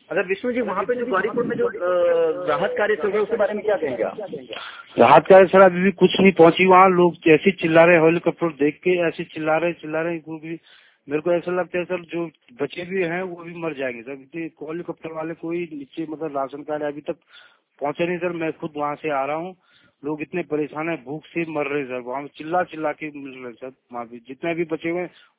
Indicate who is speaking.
Speaker 1: अगर विष्णु जी वहाँ पे जो गौरीपुर में जो राहत कार्य चल रहा है उसके बारे में क्या कहेंगे आप?
Speaker 2: राहत कार्य सर अभी भी कुछ नहीं पहुंची वहाँ। लोग ऐसे चिल्ला रहे, हेलीकॉप्टर देख के ऐसे चिल्ला रहे वो भी। मेरे को ऐसा लगता है सर जो बचे भी हैं वो भी मर जाएंगे सर। हेलीकॉप्टर वाले कोई नीचे मतलब राशन कार्ड अभी तक पहुंचे नहीं सर। मैं खुद वहाँ से आ रहा हूँ, लोग इतने परेशान है, भूख से मर रहे सर। वहाँ चिल्ला चिल्ला के मिल रहे सर। वहाँ भी जितने भी बचे हुए हैं